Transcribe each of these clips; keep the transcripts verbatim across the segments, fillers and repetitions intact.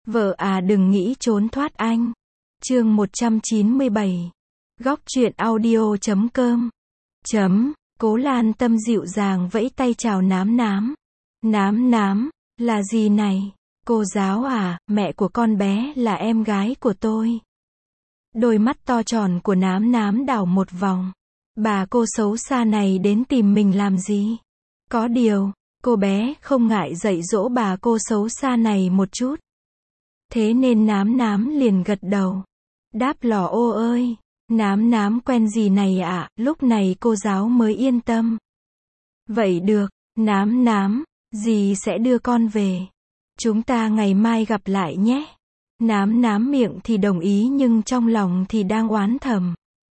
Vợ à đừng nghĩ trốn thoát anh. Chương một trăm chín mươi bảy. Góc truyện audio chấm com. Chấm, Cố Lan Tâm dịu dàng vẫy tay chào Nám Nám. Nám Nám, là gì này? Cô giáo à, mẹ của con bé là em gái của tôi. Đôi mắt to tròn của Nám Nám đảo một vòng. Bà cô xấu xa này đến tìm mình làm gì? Có điều, cô bé không ngại dạy dỗ bà cô xấu xa này một chút. Thế nên Nám Nám liền gật đầu. Đáp lò ô ơi, Nám Nám quen gì này ạ, à? Lúc này cô giáo mới yên tâm. Vậy được, Nám Nám, dì sẽ đưa con về. Chúng ta ngày mai gặp lại nhé. Nám Nám miệng thì đồng ý nhưng trong lòng thì đang oán thầm.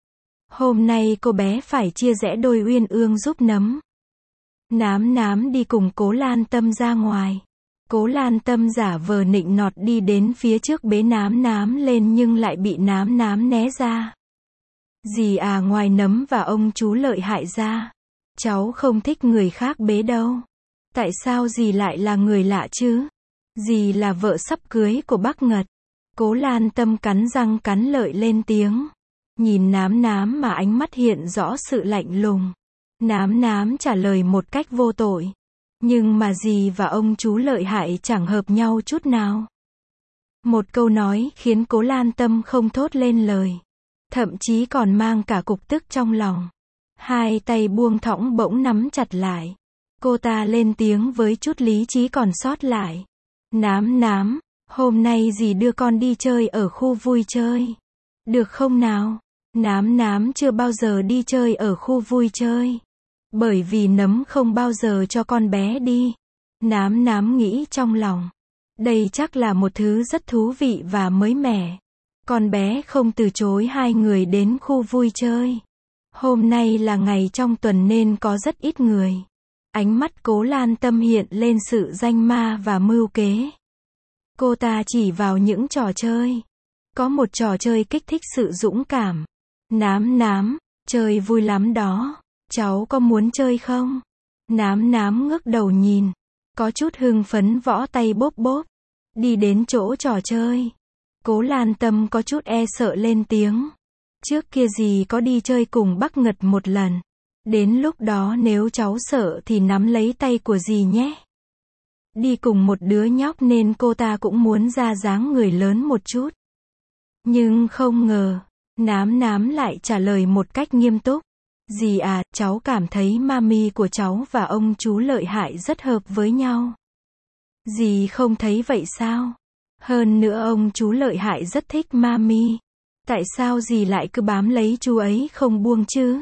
Hôm nay cô bé phải chia rẽ đôi uyên ương giúp nấm. Nám Nám đi cùng Cố Lan Tâm ra ngoài. Cố Lan Tâm giả vờ nịnh nọt đi đến phía trước bế Nám Nám lên nhưng lại bị Nám Nám né ra. Dì à, ngoài nấm và ông chú lợi hại ra, cháu không thích người khác bế đâu. Tại sao dì lại là người lạ chứ? Dì là vợ sắp cưới của bác Ngật. Cố Lan Tâm cắn răng cắn lợi lên tiếng. Nhìn Nám Nám mà ánh mắt hiện rõ sự lạnh lùng. Nám Nám trả lời một cách vô tội. Nhưng mà dì và ông chú lợi hại chẳng hợp nhau chút nào. Một câu nói khiến Cố Lan Tâm không thốt lên lời. Thậm chí còn mang cả cục tức trong lòng. Hai tay buông thõng bỗng nắm chặt lại. Cô ta lên tiếng với chút lý trí còn sót lại. Nám Nám, hôm nay dì đưa con đi chơi ở khu vui chơi. Được không nào? Nám Nám chưa bao giờ đi chơi ở khu vui chơi. Bởi vì nấm không bao giờ cho con bé đi. Nám Nám nghĩ trong lòng. Đây chắc là một thứ rất thú vị và mới mẻ. Con bé không từ chối hai người đến khu vui chơi. Hôm nay là ngày trong tuần nên có rất ít người. Ánh mắt Cố Lan Tâm hiện lên sự danh ma và mưu kế. Cô ta chỉ vào những trò chơi. Có một trò chơi kích thích sự dũng cảm. Nám Nám, chơi vui lắm đó. Cháu có muốn chơi không? Nám Nám ngước đầu nhìn. Có chút hưng phấn võ tay bốp bốp. Đi đến chỗ trò chơi. Cố Lan Tâm có chút e sợ lên tiếng. Trước kia dì có đi chơi cùng bác Ngật một lần. Đến lúc đó nếu cháu sợ thì nắm lấy tay của dì nhé. Đi cùng một đứa nhóc nên cô ta cũng muốn ra dáng người lớn một chút. Nhưng không ngờ, Nám Nám lại trả lời một cách nghiêm túc. Dì à, cháu cảm thấy mami của cháu và ông chú lợi hại rất hợp với nhau. Dì không thấy vậy sao? Hơn nữa ông chú lợi hại rất thích mami. Tại sao dì lại cứ bám lấy chú ấy không buông chứ?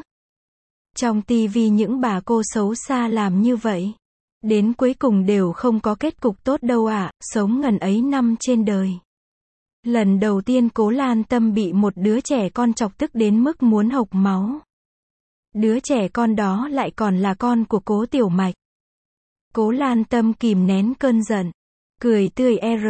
Trong tivi những bà cô xấu xa làm như vậy. Đến cuối cùng đều không có kết cục tốt đâu ạ, à, sống ngần ấy năm trên đời. Lần đầu tiên Cố Lan Tâm bị một đứa trẻ con chọc tức đến mức muốn hộc máu. Đứa trẻ con đó lại còn là con của Cố Tiểu Mạch. Cố Lan Tâm kìm nén cơn giận. Cười tươi er.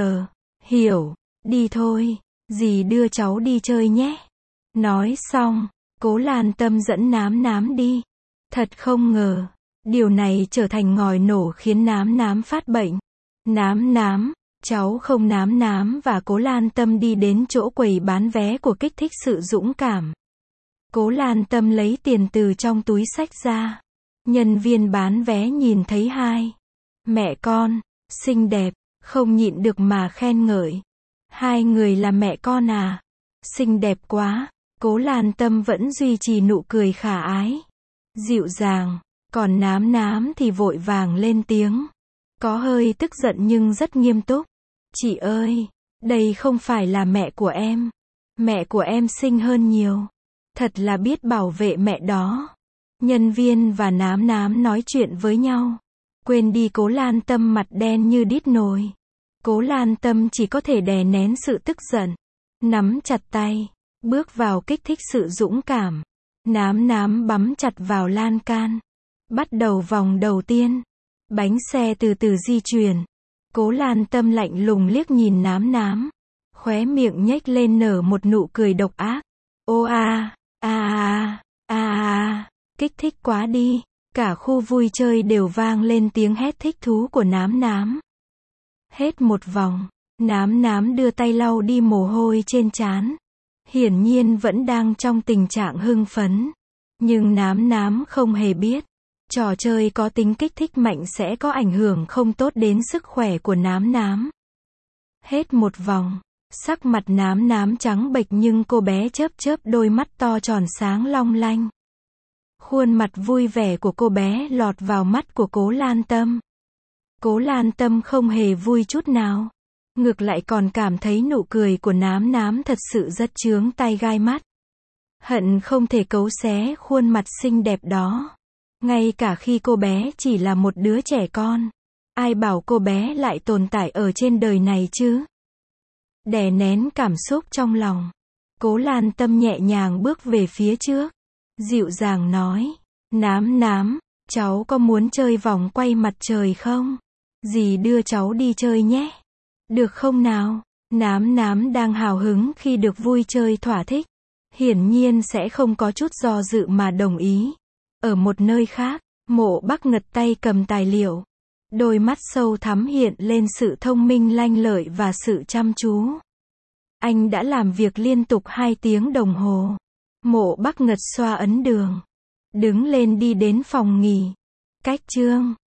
Hiểu, đi thôi, dì đưa cháu đi chơi nhé. Nói xong, Cố Lan Tâm dẫn Nám Nám đi. Thật không ngờ, điều này trở thành ngòi nổ khiến Nám Nám phát bệnh. Nám Nám, cháu không. Nám Nám và Cố Lan Tâm đi đến chỗ quầy bán vé của kích thích sự dũng cảm. Cố Lan Tâm lấy tiền từ trong túi xách ra. Nhân viên bán vé nhìn thấy hai mẹ con, xinh đẹp, không nhịn được mà khen ngợi. Hai người là mẹ con à? Xinh đẹp quá. Cố Lan Tâm vẫn duy trì nụ cười khả ái, dịu dàng. Còn Nám Nám thì vội vàng lên tiếng. Có hơi tức giận nhưng rất nghiêm túc. Chị ơi, đây không phải là mẹ của em. Mẹ của em xinh hơn nhiều. Thật là biết bảo vệ mẹ đó. Nhân viên và Nám Nám nói chuyện với nhau. Quên đi Cố Lan Tâm mặt đen như đít nồi. Cố Lan Tâm chỉ có thể đè nén sự tức giận. Nắm chặt tay. Bước vào kích thích sự dũng cảm. Nám Nám bắm chặt vào lan can. Bắt đầu vòng đầu tiên. Bánh xe từ từ di chuyển. Cố Lan Tâm lạnh lùng liếc nhìn Nám Nám. Khóe miệng nhếch lên nở một nụ cười độc ác. Ô a, a a, a a, kích thích quá đi. Cả khu vui chơi đều vang lên tiếng hét thích thú của Nám Nám. Hết một vòng, Nám nám đưa tay lau đi mồ hôi trên trán. Hiển nhiên vẫn đang trong tình trạng hưng phấn. Nhưng nám nám không hề biết. Trò chơi có tính kích thích mạnh sẽ có ảnh hưởng không tốt đến sức khỏe của nám nám. Hết một vòng. Sắc mặt nám nám trắng bệch nhưng cô bé chớp chớp đôi mắt to tròn sáng long lanh. Khuôn mặt vui vẻ của cô bé lọt vào mắt của Cố Lan Tâm. Cố Lan Tâm không hề vui chút nào. Ngược lại còn cảm thấy nụ cười của nám nám thật sự rất chướng tai gai mắt. Hận không thể cấu xé khuôn mặt xinh đẹp đó. Ngay cả khi cô bé chỉ là một đứa trẻ con. Ai bảo cô bé lại tồn tại ở trên đời này chứ? Đè nén cảm xúc trong lòng. Cố Lan Tâm nhẹ nhàng bước về phía trước. Dịu dàng nói. Nám nám, cháu có muốn chơi vòng quay mặt trời không? Dì đưa cháu đi chơi nhé. Được không nào? Nám nám đang hào hứng khi được vui chơi thỏa thích. Hiển nhiên sẽ không có chút do dự mà đồng ý. Ở một nơi khác, Mộ Bắc Ngật tay cầm tài liệu. Đôi mắt sâu thẳm hiện lên sự thông minh lanh lợi và sự chăm chú. Anh đã làm việc liên tục hai tiếng đồng hồ. Mộ Bắc Ngật xoa ấn đường. Đứng lên đi đến phòng nghỉ. Cách Trương.